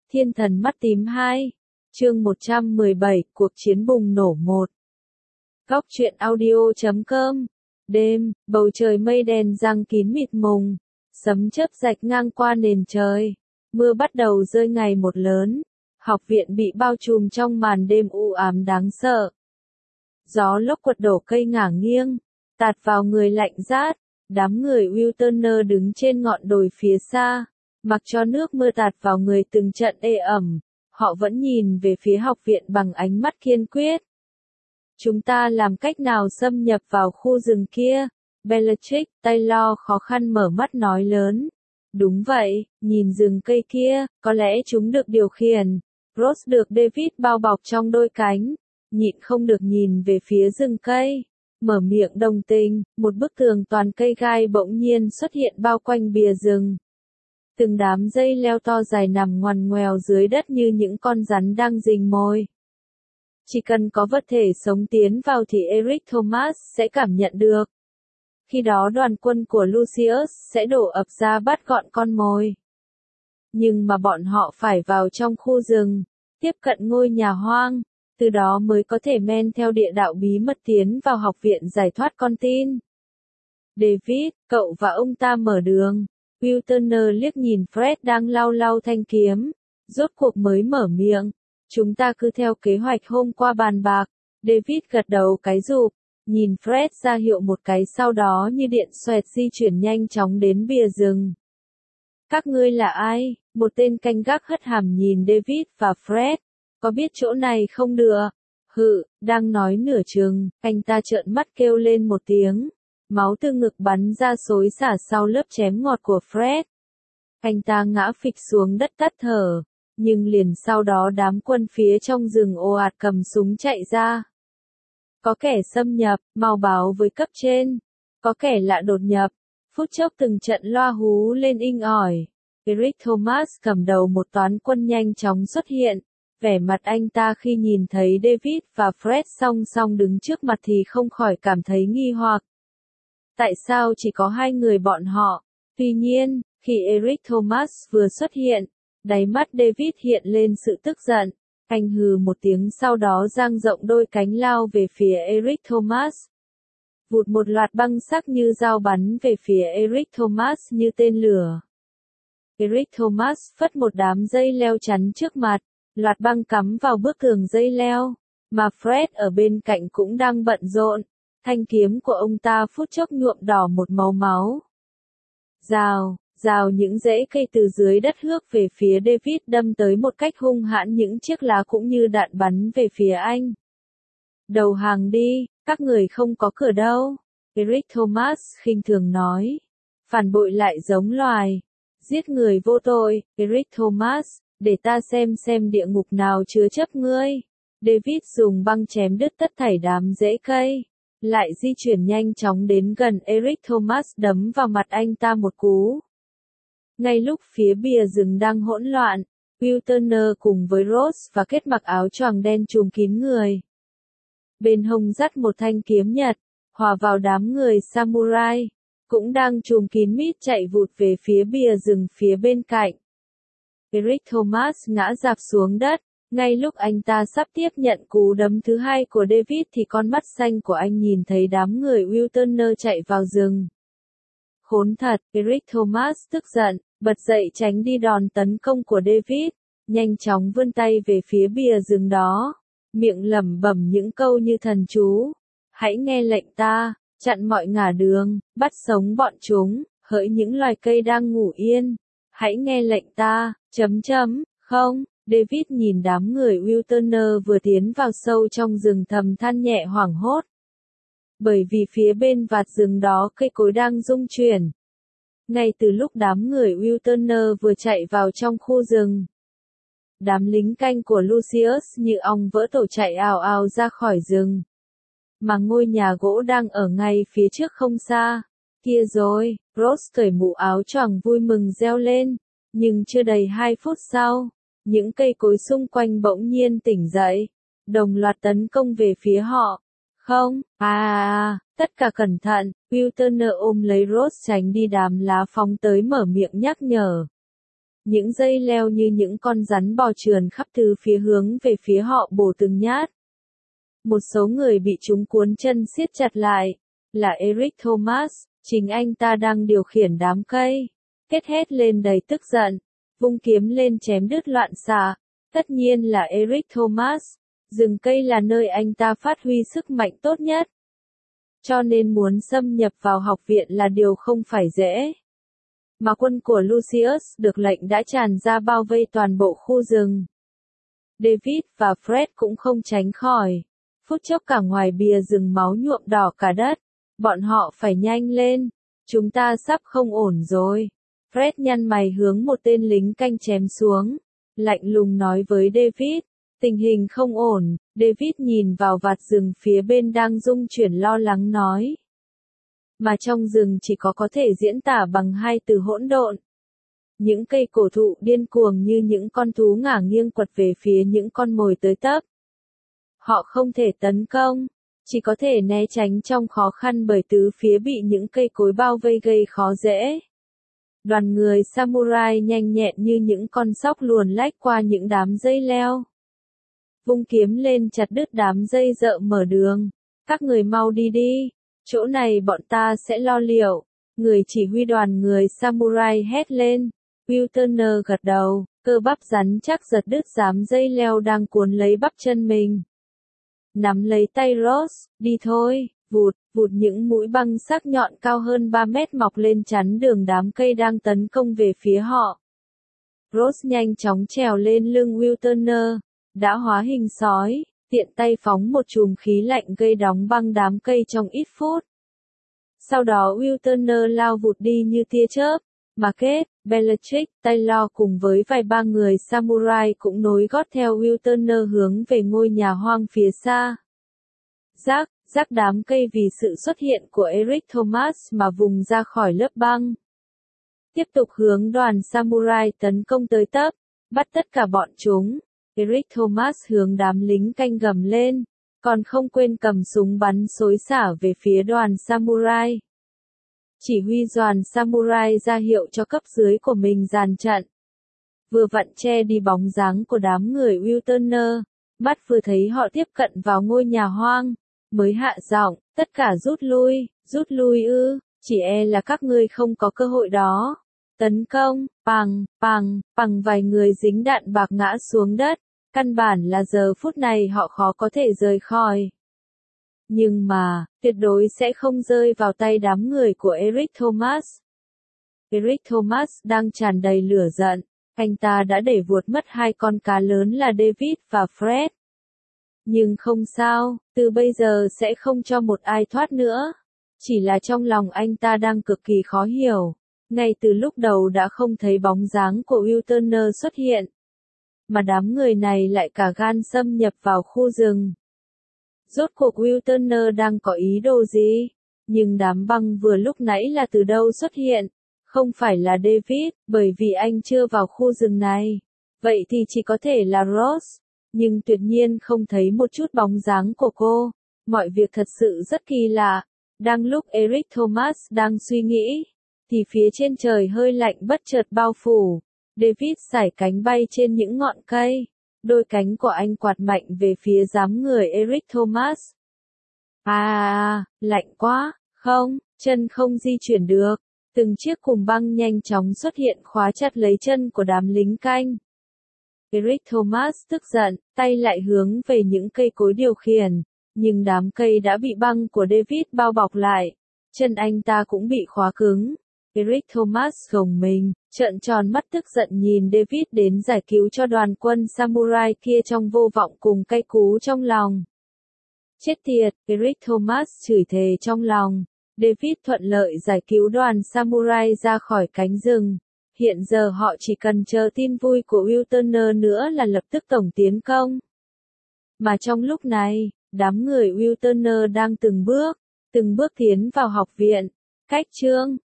Thiên thần mắt tím 2. Chương 117, cuộc chiến bùng nổ 1. Góc truyện audio.com. Đêm, bầu trời mây đen giăng kín mịt mùng, sấm chớp rạch ngang qua nền trời. Mưa bắt đầu rơi ngày một lớn. Học viện bị bao trùm trong màn đêm u ám đáng sợ. Gió lốc quật đổ cây ngả nghiêng, tạt vào người lạnh rát. Đám người Wilturner đứng trên ngọn đồi phía xa, mặc cho nước mưa tạt vào người từng trận ê ẩm. Họ vẫn nhìn về phía học viện bằng ánh mắt kiên quyết. Chúng ta làm cách nào xâm nhập vào khu rừng kia? Bellatrix, Taylor khó khăn mở mắt nói lớn. Đúng vậy, nhìn rừng cây kia, có lẽ chúng được điều khiển. Rose được David bao bọc trong đôi cánh, nhịn không được nhìn về phía rừng cây. Mở miệng đồng tình, một bức tường toàn cây gai bỗng nhiên xuất hiện bao quanh bìa rừng. Từng đám dây leo to dài nằm ngoằn ngoèo dưới đất như những con rắn đang rình mồi. Chỉ cần có vật thể sống tiến vào thì Eric Thomas sẽ cảm nhận được. Khi đó đoàn quân của Lucius sẽ đổ ập ra bắt gọn con mồi. Nhưng mà bọn họ phải vào trong khu rừng, tiếp cận ngôi nhà hoang, từ đó mới có thể men theo địa đạo bí mật tiến vào học viện giải thoát con tin. David, cậu và ông ta mở đường. Wilturner liếc nhìn Fred đang lau lau thanh kiếm, rốt cuộc mới mở miệng. Chúng ta cứ theo kế hoạch hôm qua bàn bạc. David gật đầu cái rụp, nhìn Fred ra hiệu một cái sau đó như điện xoẹt di chuyển nhanh chóng đến bìa rừng. Các ngươi là ai? Một tên canh gác hất hàm nhìn David và Fred. Có biết chỗ này không được? Hự, đang nói nửa chừng, anh ta trợn mắt kêu lên một tiếng. Máu từ ngực bắn ra xối xả sau lớp chém ngọt của Fred. Anh ta ngã phịch xuống đất tắt thở, nhưng liền sau đó đám quân phía trong rừng ồ ạt cầm súng chạy ra. Có kẻ xâm nhập, mau báo với cấp trên. Có kẻ lạ đột nhập. Phút chốc từng trận loa hú lên inh ỏi. Eric Thomas cầm đầu một toán quân nhanh chóng xuất hiện. Vẻ mặt anh ta khi nhìn thấy David và Fred song song đứng trước mặt thì không khỏi cảm thấy nghi hoặc. Tại sao chỉ có hai người bọn họ? Tuy nhiên, khi Eric Thomas vừa xuất hiện, đáy mắt David hiện lên sự tức giận. Anh hừ một tiếng sau đó dang rộng đôi cánh lao về phía Eric Thomas. Vụt một loạt băng sắc như dao bắn về phía Eric Thomas như tên lửa. Eric Thomas phất một đám dây leo chắn trước mặt, loạt băng cắm vào bức tường dây leo, mà Fred ở bên cạnh cũng đang bận rộn. Thanh kiếm của ông ta phút chốc nhuộm đỏ một màu máu. Rào những rễ cây từ dưới đất hước về phía David đâm tới một cách hung hãn, những chiếc lá cũng như đạn bắn về phía anh. Đầu hàng đi, các người không có cửa đâu. Eric Thomas khinh thường nói. Phản bội lại giống loài. Giết người vô tội, Eric Thomas, để ta xem địa ngục nào chứa chấp ngươi. David dùng băng chém đứt tất thảy đám rễ cây. Lại di chuyển nhanh chóng đến gần Eric Thomas đấm vào mặt anh ta một cú. Ngay lúc phía bìa rừng đang hỗn loạn, Wilturner cùng với Rose và kết mặc áo choàng đen trùm kín người. Bên hông dắt một thanh kiếm nhật, hòa vào đám người samurai, cũng đang trùm kín mít chạy vụt về phía bìa rừng phía bên cạnh. Eric Thomas ngã rạp xuống đất. Ngay lúc anh ta sắp tiếp nhận cú đấm thứ hai của David thì con mắt xanh của anh nhìn thấy đám người Wilturner chạy vào rừng. Khốn thật, Eric Thomas tức giận, bật dậy tránh đi đòn tấn công của David, nhanh chóng vươn tay về phía bìa rừng đó, miệng lẩm bẩm những câu như thần chú. Hãy nghe lệnh ta, chặn mọi ngả đường, bắt sống bọn chúng, hỡi những loài cây đang ngủ yên. Hãy nghe lệnh ta, không. David nhìn đám người Wilturner vừa tiến vào sâu trong rừng thầm than nhẹ hoảng hốt. Bởi vì phía bên vạt rừng đó cây cối đang rung chuyển. Ngay từ lúc đám người Wilturner vừa chạy vào trong khu rừng, đám lính canh của Lucius như ong vỡ tổ chạy ào ào ra khỏi rừng. Mà ngôi nhà gỗ đang ở ngay phía trước không xa. Kia rồi, Rose cởi mũ áo choàng vui mừng reo lên. Nhưng chưa đầy 2 phút sau, những cây cối xung quanh bỗng nhiên tỉnh dậy, đồng loạt tấn công về phía họ. Không, tất cả cẩn thận, Wilturner ôm lấy Rose tránh đi đám lá phóng tới mở miệng nhắc nhở. Những dây leo như những con rắn bò trườn khắp từ phía hướng về phía họ bổ từng nhát. Một số người bị chúng cuốn chân siết chặt lại, là Eric Thomas, chính anh ta đang điều khiển đám cây. Kết hét lên đầy tức giận, vung kiếm lên chém đứt loạn xạ. Tất nhiên là Eric Thomas, rừng cây là nơi anh ta phát huy sức mạnh tốt nhất. Cho nên muốn xâm nhập vào học viện là điều không phải dễ. Mà quân của Lucius được lệnh đã tràn ra bao vây toàn bộ khu rừng. David và Fred cũng không tránh khỏi. Phút chốc cả ngoài bìa rừng máu nhuộm đỏ cả đất. Bọn họ phải nhanh lên. Chúng ta sắp không ổn rồi. Fred nhăn mày hướng một tên lính canh chém xuống. Lạnh lùng nói với David. Tình hình không ổn. David nhìn vào vạt rừng phía bên đang rung chuyển lo lắng nói. Mà trong rừng chỉ có thể diễn tả bằng hai từ hỗn độn. Những cây cổ thụ điên cuồng như những con thú ngả nghiêng quật về phía những con mồi tới tấp. Họ không thể tấn công, chỉ có thể né tránh trong khó khăn bởi tứ phía bị những cây cối bao vây gây khó dễ. Đoàn người samurai nhanh nhẹn như những con sóc luồn lách qua những đám dây leo. Vung kiếm lên chặt đứt đám dây dợ mở đường. Các người mau đi đi, chỗ này bọn ta sẽ lo liệu. Người chỉ huy đoàn người samurai hét lên. Will Turner gật đầu, cơ bắp rắn chắc giật đứt đám dây leo đang cuốn lấy bắp chân mình. Nắm lấy tay Ross, đi thôi, vụt, vụt những mũi băng sắc nhọn cao hơn 3 mét mọc lên chắn đường đám cây đang tấn công về phía họ. Ross nhanh chóng trèo lên lưng Will Turner, đã hóa hình sói, tiện tay phóng một chùm khí lạnh gây đóng băng đám cây trong ít phút. Sau đó Will Turner lao vụt đi như tia chớp. Marquette, Bellatrix, Taylor cùng với vài ba người samurai cũng nối gót theo Will Turner hướng về ngôi nhà hoang phía xa. Rắc đám cây vì sự xuất hiện của Eric Thomas mà vùng ra khỏi lớp băng. Tiếp tục hướng đoàn samurai tấn công tới tấp, bắt tất cả bọn chúng. Eric Thomas hướng đám lính canh gầm lên, còn không quên cầm súng bắn xối xả về phía đoàn samurai. Chỉ huy đoàn samurai ra hiệu cho cấp dưới của mình dàn trận. Vừa vặn che đi bóng dáng của đám người Will Turner, mắt vừa thấy họ tiếp cận vào ngôi nhà hoang, mới hạ giọng, tất cả rút lui ư, chỉ e là các ngươi không có cơ hội đó. Tấn công, bằng vài người dính đạn bạc ngã xuống đất, căn bản là giờ phút này họ khó có thể rời khỏi. Nhưng mà, tuyệt đối sẽ không rơi vào tay đám người của Eric Thomas. Eric Thomas đang tràn đầy lửa giận, anh ta đã để vuột mất hai con cá lớn là David và Fred. Nhưng không sao, từ bây giờ sẽ không cho một ai thoát nữa. Chỉ là trong lòng anh ta đang cực kỳ khó hiểu. Ngay từ lúc đầu đã không thấy bóng dáng của Will Turner xuất hiện. Mà đám người này lại cả gan xâm nhập vào khu rừng. Rốt cuộc Will Turner đang có ý đồ gì? Nhưng đám băng vừa lúc nãy là từ đâu xuất hiện? Không phải là David, bởi vì anh chưa vào khu rừng này. Vậy thì chỉ có thể là Ross. Nhưng tuyệt nhiên không thấy một chút bóng dáng của cô. Mọi việc thật sự rất kỳ lạ. Đang lúc Eric Thomas đang suy nghĩ, thì phía trên trời hơi lạnh bất chợt bao phủ. David sải cánh bay trên những ngọn cây. Đôi cánh của anh quạt mạnh về phía đám người Eric Thomas. Lạnh quá, chân không di chuyển được. Từng chiếc cùm băng nhanh chóng xuất hiện khóa chặt lấy chân của đám lính canh. Eric Thomas tức giận, tay lại hướng về những cây cối điều khiển, nhưng đám cây đã bị băng của David bao bọc lại. Chân anh ta cũng bị khóa cứng. Eric Thomas gồng mình, trợn tròn mắt tức giận nhìn David đến giải cứu cho đoàn quân samurai kia trong vô vọng cùng cay cú trong lòng. Chết tiệt, Eric Thomas chửi thề trong lòng. David thuận lợi giải cứu đoàn samurai ra khỏi cánh rừng. Hiện giờ họ chỉ cần chờ tin vui của Will Turner nữa là lập tức tổng tiến công. Mà trong lúc này, đám người Will Turner đang từng bước tiến vào học viện. Cách chương